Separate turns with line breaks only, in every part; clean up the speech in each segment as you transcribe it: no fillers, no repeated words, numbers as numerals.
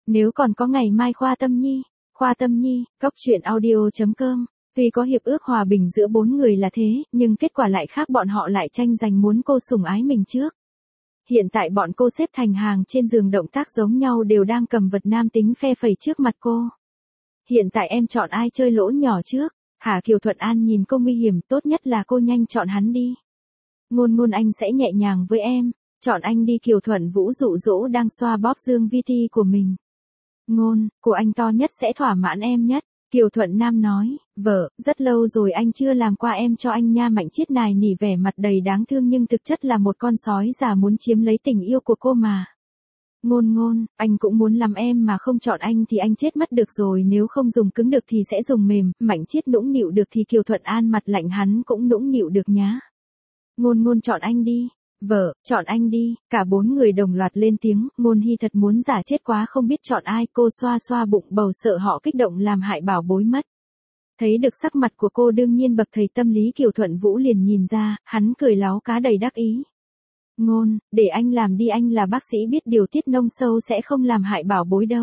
Nếu còn có ngày mai Khoa Tâm Nhi, Cốc truyện audio.com. Tuy có hiệp ước hòa bình giữa bốn người là thế, nhưng kết quả lại khác, bọn họ lại tranh giành muốn cô sủng ái mình trước. Hiện tại bọn cô xếp thành hàng trên giường, động tác giống nhau, đều đang cầm vật nam tính phe phẩy trước mặt cô. Hiện tại em chọn ai chơi lỗ nhỏ trước? Hả? Kiều Thuận An nhìn cô nguy hiểm, tốt nhất là cô nhanh chọn hắn đi. Ngôn Ngôn, anh sẽ nhẹ nhàng với em. Chọn anh đi. Kiều Thuận Vũ dụ dỗ đang xoa bóp dương vi ti của mình. Ngôn, của anh to nhất sẽ thỏa mãn em nhất. Kiều Thuận Nam nói, vợ, rất lâu rồi anh chưa làm qua em cho anh nha. Mạnh Chiết nài nỉ vẻ mặt đầy đáng thương nhưng thực chất là một con sói già muốn chiếm lấy tình yêu của cô mà. Ngôn Ngôn, anh cũng muốn làm em mà không chọn anh thì anh chết mất được rồi, nếu không dùng cứng được thì sẽ dùng mềm. Mạnh Chiết nũng nịu được thì Kiều Thuận An mặt lạnh, hắn cũng nũng nịu được nhá. Ngôn Ngôn, chọn anh đi. Vợ, chọn anh đi. Cả bốn người đồng loạt lên tiếng. Ngôn Hy thật muốn giả chết quá, không biết chọn ai. Cô xoa xoa bụng bầu, sợ họ kích động làm hại bảo bối mất. Thấy được sắc mặt của cô, đương nhiên bậc thầy tâm lý Kiều Thuận Vũ liền nhìn ra, hắn cười láo cá đầy đắc ý. Ngôn, để anh làm đi, anh là bác sĩ biết điều tiết nông sâu, sẽ không làm hại bảo bối đâu.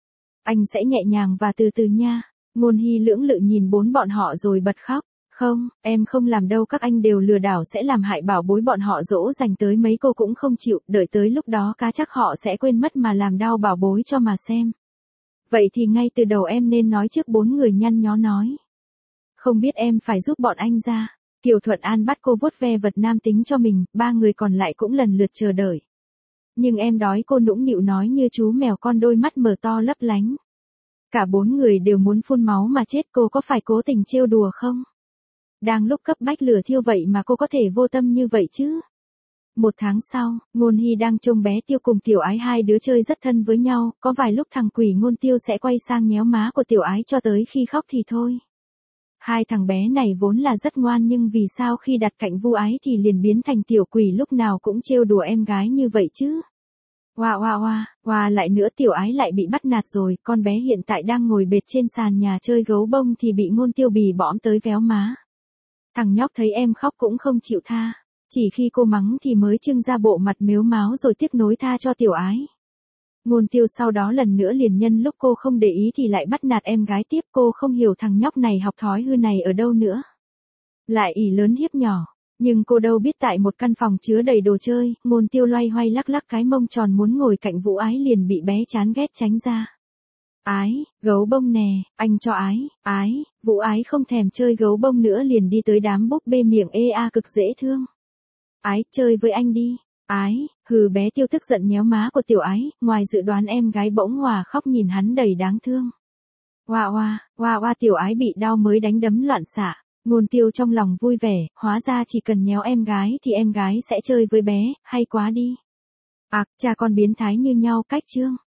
Anh sẽ nhẹ nhàng và từ từ nha. Ngôn Hy lưỡng lự nhìn bốn bọn họ rồi bật khóc. Không, em không làm đâu, các anh đều lừa đảo, sẽ làm hại bảo bối. Bọn họ dỗ dành tới mấy cô cũng không chịu, đợi tới lúc đó cá chắc họ sẽ quên mất mà làm đau bảo bối cho mà xem. Vậy thì ngay từ đầu em nên nói trước. Bốn người nhăn nhó nói. Không biết em phải giúp bọn anh ra. Kiều Thuận An bắt cô vuốt ve vật nam tính cho mình, ba người còn lại cũng lần lượt chờ đợi. Nhưng em đói, cô nũng nịu nói như chú mèo con, đôi mắt mở to lấp lánh. Cả bốn người đều muốn phun máu mà chết. Cô có phải cố tình trêu đùa không? Đang lúc cấp bách lửa thiêu vậy mà cô có thể vô tâm như vậy chứ? Một tháng sau, Ngôn Hy đang trông bé Tiêu cùng Tiểu Ái, hai đứa chơi rất thân với nhau, có vài lúc thằng quỷ Ngôn Tiêu sẽ quay sang nhéo má của Tiểu Ái cho tới khi khóc thì thôi. Hai thằng bé này vốn là rất ngoan, nhưng vì sao khi đặt cạnh Vu Ái thì liền biến thành tiểu quỷ, lúc nào cũng trêu đùa em gái như vậy chứ? Oa lại nữa, Tiểu Ái lại bị bắt nạt rồi. Con bé hiện tại đang ngồi bệt trên sàn nhà chơi gấu bông thì bị Ngôn Tiêu bì bõm tới véo má. Thằng nhóc thấy em khóc cũng không chịu tha, chỉ khi cô mắng thì mới trưng ra bộ mặt mếu máo rồi tiếc nối tha cho Tiểu Ái. Ngôn Tiêu sau đó lần nữa liền nhân lúc cô không để ý thì lại bắt nạt em gái tiếp. Cô không hiểu thằng nhóc này học thói hư này ở đâu nữa. Lại ỷ lớn hiếp nhỏ. Nhưng cô đâu biết tại một căn phòng chứa đầy đồ chơi, Ngôn Tiêu loay hoay lắc lắc cái mông tròn muốn ngồi cạnh Vũ Ái liền bị bé chán ghét tránh ra. Ái, gấu bông nè, anh cho Ái. Vũ Ái không thèm chơi gấu bông nữa liền đi tới đám búp bê miệng cực dễ thương. Ái, chơi với anh đi. Ái, hừ. Bé Tiêu tức giận nhéo má của Tiểu Ái, ngoài dự đoán em gái bỗng hòa khóc nhìn hắn đầy đáng thương. Oa, Tiểu Ái bị đau mới đánh đấm loạn xạ. Ngôn Tiêu trong lòng vui vẻ, hóa ra chỉ cần nhéo em gái thì em gái sẽ chơi với bé, hay quá đi. Cha con biến thái như nhau cách chương.